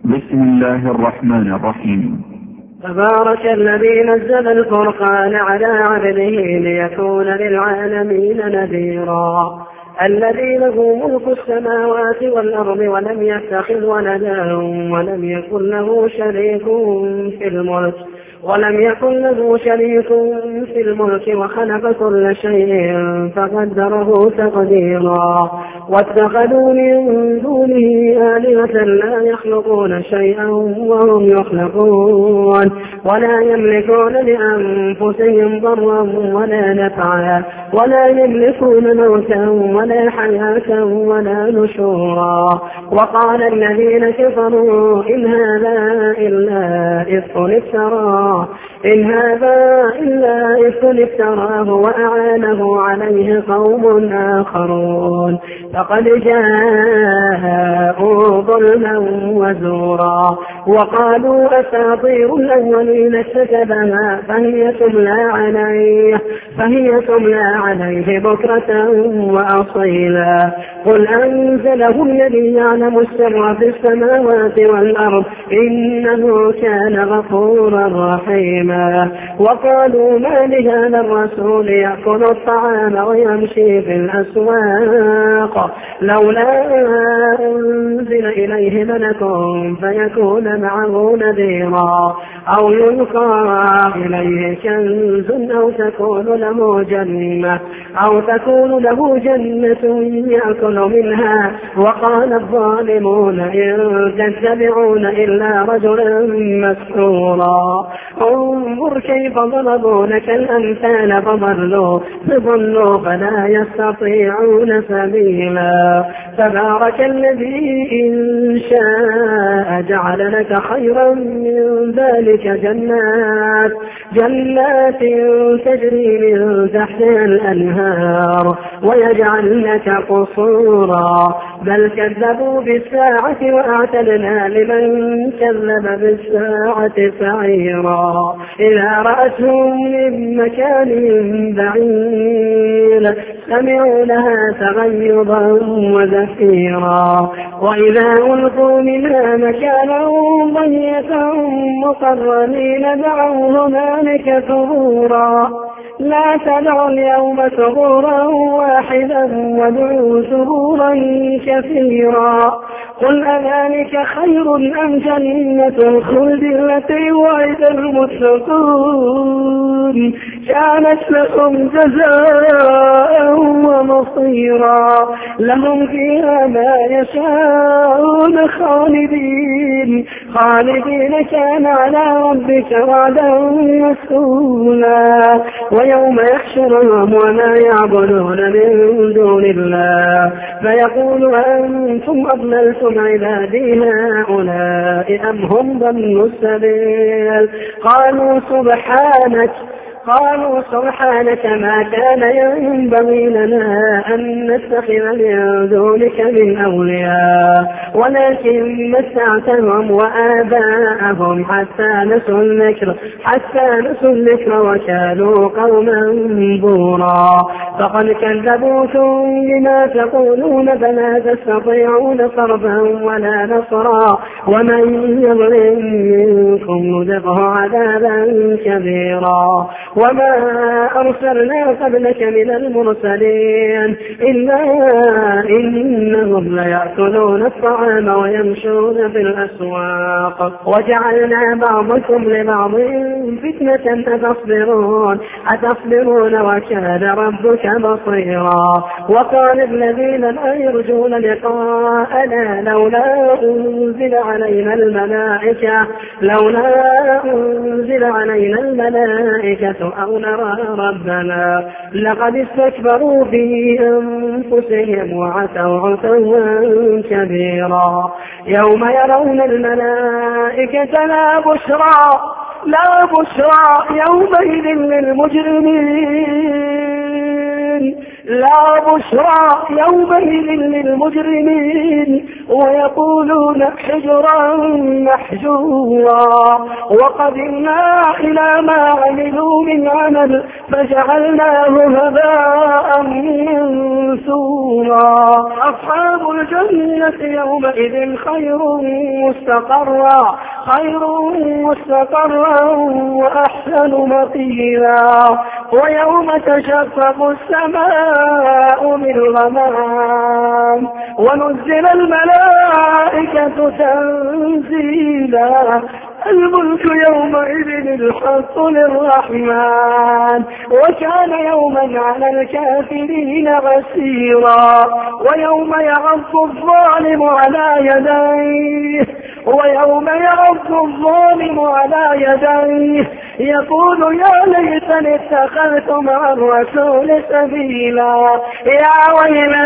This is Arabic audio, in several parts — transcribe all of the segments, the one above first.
بسم الله الرحمن الرحيم. تبارك الذي نزل الفرقان على عبده ليكون للعالمين نذيرا. الذي له ملك السماوات والأرض ولم يتخذ ولدا ولم يكن له شريك في الملك وخلق كل شيء فقدره تقديرا. واتخذوا من دونه آلهة لا يخلقون شيئا وهم يخلقون ولا يملكون لأنفسهم ضرا ولا نفعا ولا يملكون موتا ولا حياة ولا نشورا. وقال الذين كفروا إن هذا إلا إفك افتراه وأعانه عليه قوم آخرون فقد جاءوا ظلما وزورا. وقالوا أساطير الأولين اكتتبها فهي تملى عليه بكرة وأصيلا. قل أنزله الذي يعلم السر في السماوات والأرض إنه كان غفورا رحيما. وقالوا ما لهذا الرسول يأكل الطعام ويمشي في الأسواق لولا أنزل إليه ملك فيكون معه نذيرا أو يلقى إليه كنز أو تكون له جنة يأكل منها. وقال الظالمون إن تتبعون إلا رجلا مسحورا. انظر كيف ضربوا لك الأمثال فضلوا فلا يستطيعون سبيلا. تبارك الذي إن شاء جعل لك خيرا من ذلك جنات تجري من تحتها الأنهار ويجعل لك قصورا. بل كذبوا بالساعة وأعتدنا لمن كذب بالساعة سعيرا. إذا رأتهم من مكان بعيد سمعوا لها تغيظا وزفيرا. وإذا ألقوا منها مكانا ضيقا مقرنين دعوا هنالك ثبورا. لا تدعوا اليوم ثبورا واحدا وادعوا ثبورا كثيرا. قل أذلك خير أم جنة الخلد التي وعد المتقون كانت لكم جزاء ومصيرا. لهم فيها ما يشاءون خالدين كان على ربك وعدا مسئولا. ويوم يحشرهم وما يعبدون من دون الله فيقول أنتم أضللتم عبادي هؤلاء أم هم ضلوا السبيل. قالوا سبحانك ما كان ينبغي لنا أن نتخذ من دونك من أولياء ولكن متعتهم وآباءهم حتى نسوا الذكر وكانوا قوما بورا. فقد كذبوكم بما تقولون فلا تستطيعون صرفا ولا نصرا. ومن يظلم منكم نذقه عذابا كبيرا. وما أرسلنا قبلك من المرسلين إلا إنهم ليأكلون الطعام ويمشون في الأسواق وجعلنا بعضكم لبعض فتنة أتصبرون وكان ربك بصيرا. وقال الذين لا يرجون لقاءنا لولا أنزل علينا الملائكة أو نرى ربنا لقد استكبروا في أنفسهم وعتوا عتوا كبيرا. يوم يرون الملائكة لا بشرى يومئذ للمجرمين لا بشرى يومئذ للمجرمين ويقولون حجرا محجورا وقدمنا إلى ما عملوا من عمل فجعلناه هباء منثورا أصحاب الجنة يومئذ خير مستقرا وأحسن مقيلا ويوم تشقق السماء بالغمام ونزل الملائكة تنزيلا الملك يومئذ الحق للرحمن وكان يوما على الكافرين عسيرا ويوم يعض الظالم على يديه يقول يا ليتني اتخذت مع الرسول سبيلا يا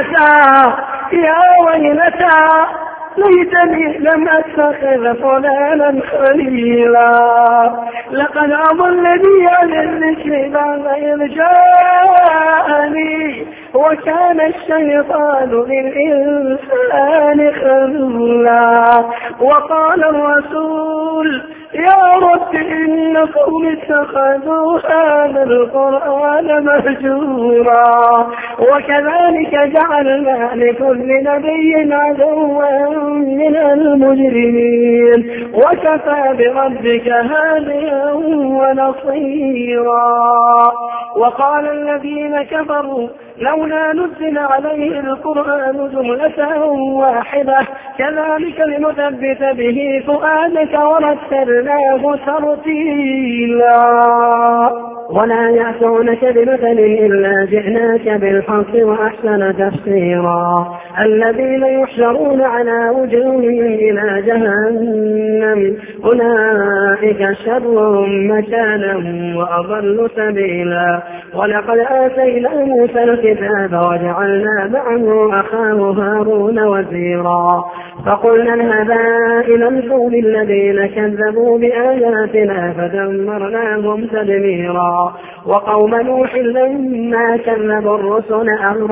ويلتى ليتني لم أتخذ فلانا خليلا لقد أضلني عن الذكر بعد إذ جاءني وكان الشيطان للإنسان خذولا وقال الرسول يا رب إن قوم اتخذوا هذا القرآن مهجورا وكذلك جعلنا لكل نبي عدوا من المجرمين وكفى بربك هاديا ونصيرا وقال الذين كفروا لولا نزل عليه القرآن جملة واحدة كذلك لنثبت به فؤادك ورتلناه ترتيلا ولا يأتونك بمثل إلا جئناك بالحق وأحسن تفسيرا الذين يحشرون على وجوههم إلى جهنم أولئك شر مكانا وأضل سبيلا ولقد آتينا موسى الكتاب وجعلنا معه أخاه هارون وزيرا فقلنا اذهبا إلى القوم الذين كذبوا بآياتنا فدمرناهم تدميرا وقوم نوح لما كذبوا الرسل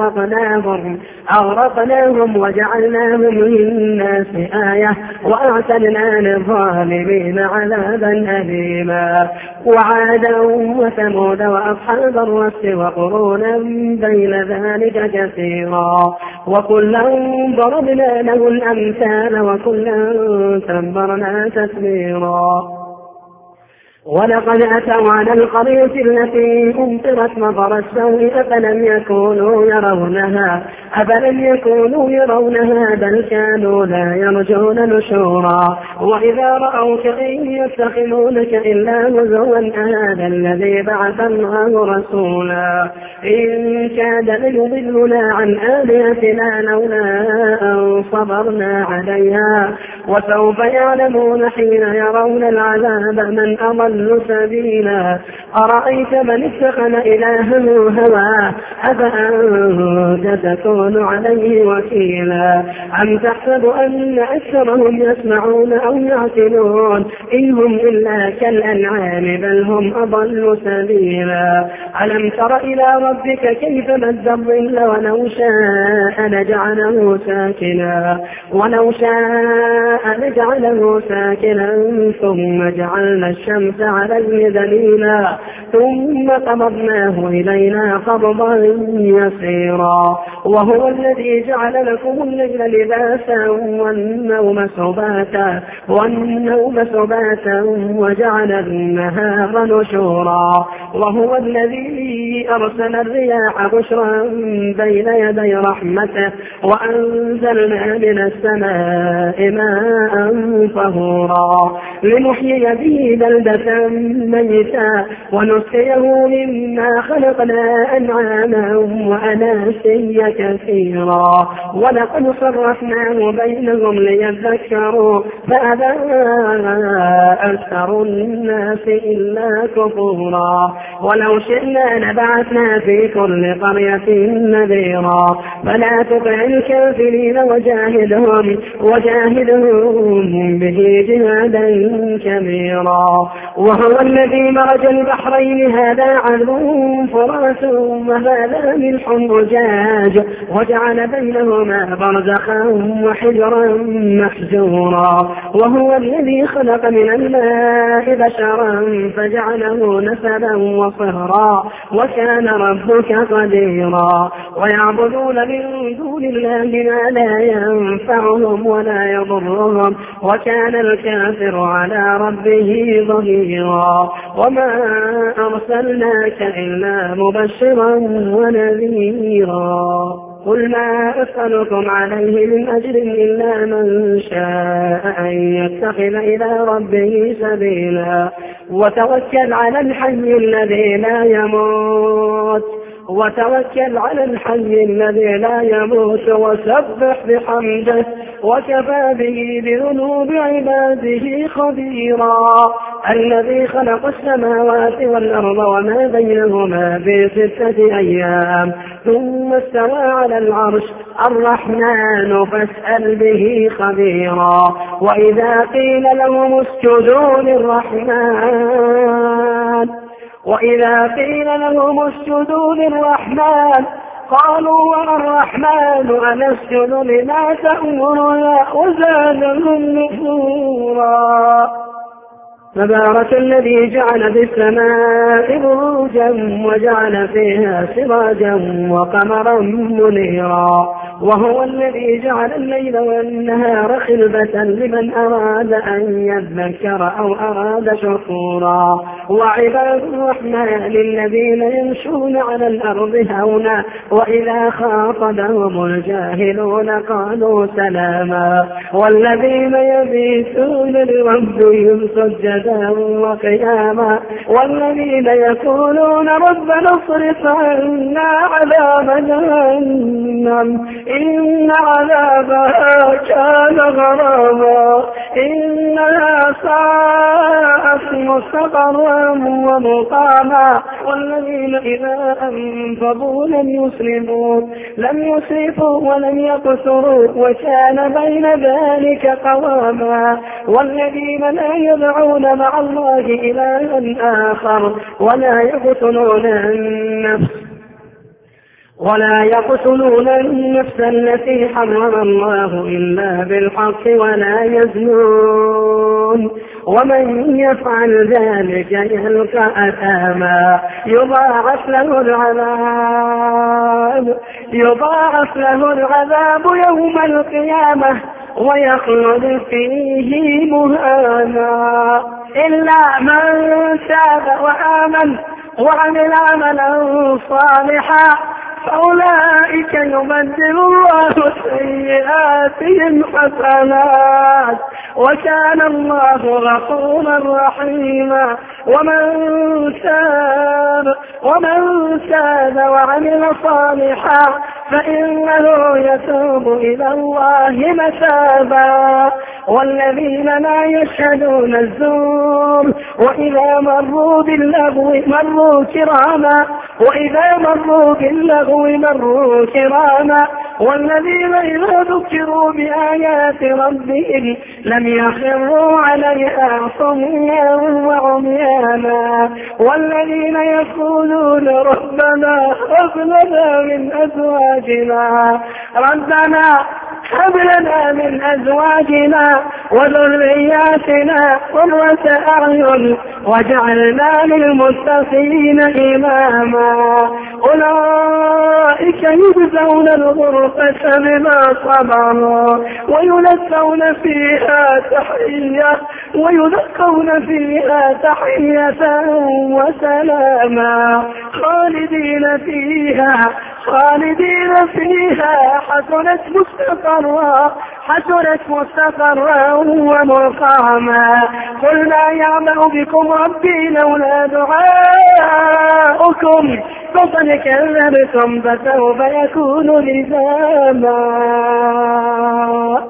أغرقناهم وجعلناهم للناس آية وأعتدنا للظالمين عذابا أليما وعادا وثمود وأصحاب الرس وقرونا بين ذلك كثيرا وكلا ضربنا له الأمثال وكلا تبرنا تتبيرا ولقد أتوا على القرية التي أمطرت مطر السوء أفلم يكونوا يرونها بل كانوا لا يرجون نشورا وإذا رأوك إن يتخذونك إلا هزوا أهذا الذي بعث الله رسولا إن كاد ليضلنا عن آلهتنا لولا أن صبرنا عليها وسوف يعلمون حين يرون العذاب من أضل سبيلا أرأيت من اتخذ إلهه هواه أفأنت تكون عليه وكيلا أم تحسب أن أكثرهم يسمعون أو يعقلون إن هم إلا كالأنعام بل هم أضل سبيلا ألم تر إلى ربك كيف مد الظل ولو شاء نجعله ساكنا ثم جعلنا الشمس عليه دليلا ثم قبضناه إلينا قبضا يسيرا وهو الذي جعل لكم الليل لباسا والنوم سباتا وجعل النهار نشورا وهو الذي أرسل الرياح بشرا بين يدي رحمته وأنزلنا من السماء ماء طهورا لنحيي به بلدة ميتا ونسقيه مما خلقنا أنعاما وأناسيا كثيرا ولقد صرفناه بينهم ليذكروا فأبى أكثر الناس إلا كفورا ولو شئنا لبعثنا في كل قرية نذيرا فلا تطع الكافرين وجاهدهم به جهادا كبيرا وهو الذي مرج البحرين هذا عذب فرات وهذا ملح أجاج وجعل بينهما برزخا وحجرا محجورا. وهو الذي خلق من الماء بشرا فجعله نسبا وصهرا وكان ربك قديرا. ويعبدون من دون الله ما لا ينفعهم ولا يضرهم وكان الكافر على ربه ظهيرا. وما أرسلناك إلا مبشرا ونذيرا. قل ما أسألكم عليه من أجر إلا من شاء أن يتخذ إلى ربه سبيلا. وتوكل على الحي الذي لا يموت وسبح بحمده وكفى به بذنوب عباده خبيرا. الذي خلق السماوات والأرض وما بينهما في 6 أيام ثم استوى على العرش الرحمن فاسأل به خبيرا. وإذا قيل لهم اسجدوا للرحمن قالوا والرحمن أنسجد لما تأمرنا وزادهم نفورا. تبارك الذي جعل في السماء بروجا وجعل فيها سراجا وقمرا منيرا. وهو الذي جعل الليل والنهار خلفة لمن أراد أن يذكر أو أراد شكورا. وعباد الرحمن الذين يمشون على الأرض هونا وإذا خاطبهم الجاهلون قالوا سلاما. والذين يبيتون لربهم سجدا وقياما. والذين يقولون ربنا اصرف عنا عذاب جهنم إن عذابها كان غراما إنها ساءت مستقرا ومقاما. والذين إذا أنفقوا لم يسرفوا ولم يقتروا وكان بين ذلك قواما. والذين لا يدعون مع الله إلها آخر ولا يقتلون النفس التي حرم الله إلا بالحق ولا يزنون. ومن يفعل ذلك يلقى أثاما يضاعف له العذاب يوم القيامة ويخلد فيه مهانا إلا من تاب وآمن وعمل عملا صالحا فأولئك يبدل الله سيئاتهم حسنات وكان الله غفورا رحيما. ومن تاب وعمل صالحا فإنه يتوب إلى الله متابا. والذين لا يشهدون الزور وإذا مروا باللغو مروا كراما. والذين إذا ذكروا بآيات ربهم لم يخروا عليها صميا وعميانا. والذين يقولون ربنا هب لنا من أزواجنا وذرياتنا قرة أعين واجعلنا للمتقين إماما. أولئك يجزون الغرفة بما صبروا ويلقون فيها تحية وسلاما خالدين فيها حسنت مستقرا ومقاما. قل ما يعبأ بكم ربي لولا دعاؤكم فقد كذبتم فسوف يكون لزاما.